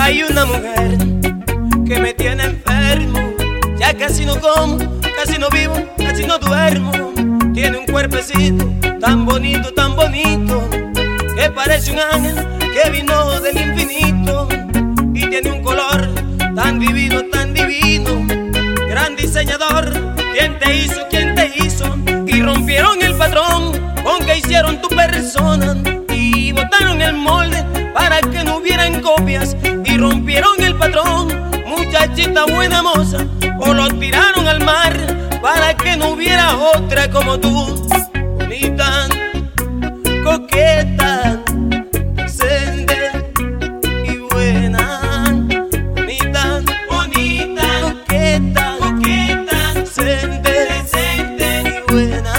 Hay una mujer que me tiene enfermo, ya casi no como, casi no vivo, casi no duermo. Tiene un cuerpecito tan bonito, que parece un ángel que vino del infinito. Y tiene un color tan divino, gran diseñador. ¿Quién te hizo? ¿Quién te hizo? Y rompieron el patrón con que hicieron tu persona, y botaron el molde para que no hubieran copias. Y rompieron el patrón, muchachita buena moza, o lo tiraron al mar para que no hubiera otra como tú. Bonita, coqueta, decente y buena. Bonita, coqueta, decente y buena.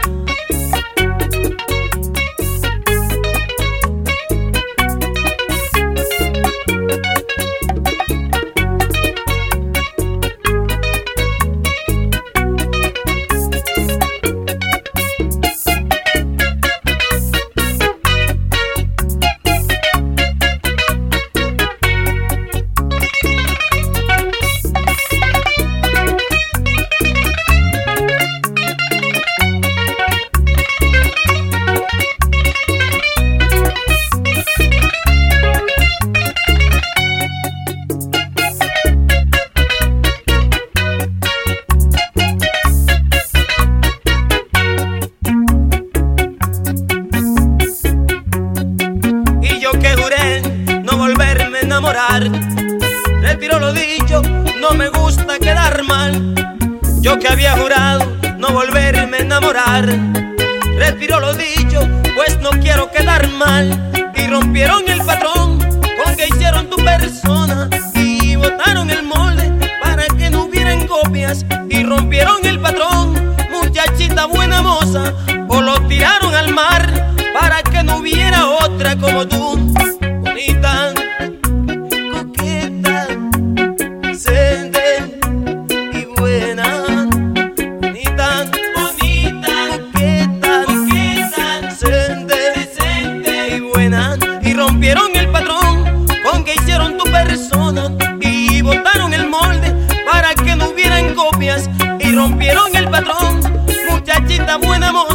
Retiro lo dicho, no me gusta quedar mal. Yo que había jurado no volverme a enamorar. Retiro lo dicho, pues no quiero quedar mal. Y rompieron el patrón con que hicieron tu persona, y botaron el molde para que no hubieran copias. Y rompieron el patrón, muchachita buena moza, o lo tiraron al mar para que no hubiera otra como tú. Bonita, coqueta, decente y buena. Bonita, coqueta, decente y buena. Y rompieron el patrón con que hicieron tu persona, y botaron el molde para que no hubieran copias. Y rompieron el patrón, muchachita buena moza,